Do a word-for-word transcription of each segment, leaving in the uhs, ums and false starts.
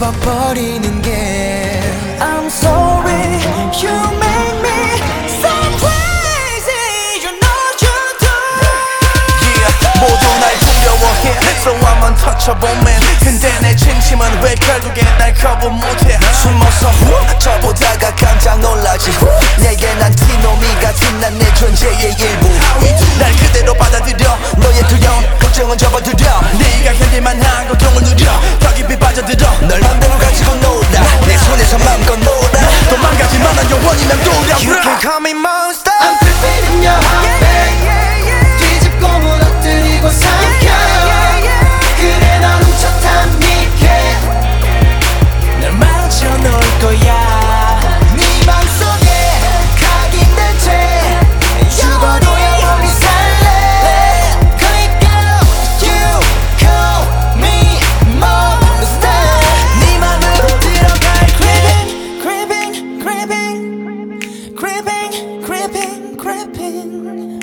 버리는 게 I'm sorry you make me so crazy you know you do Yeah 모두 날 두려워해 So I'm untouchable man 근데 내 진심은 왜 결국에 날 거부 못해 숨어서 후 저보다가 깜짝 놀라지 후 내게 난 티노미 같은 난 내 존재의 일부 날 그대로 받아들여 너의 두려움 걱정은 접어들여 네가 견딜만한 고통을 누려 더 깊이 빠져들어 널 맘대로 가지고 놀아 내 손에서 맘껏 놀아 도망가지만 난 영원히 난 두려워 You can call me monster I'm creeping in your heart babe 뒤집고 무너뜨리고 삼켜 그래 넌 훔쳤단 미개 널 마주쳐 놓을 거야 네 맘속에 각인된 채 죽어도 영원히 살래 Creep girl you call me monster 네 맘으로 들어갈 Creeping creeping creeping creeping creeping creeping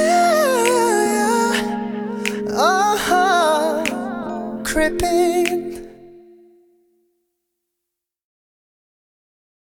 yeah uh-huh creeping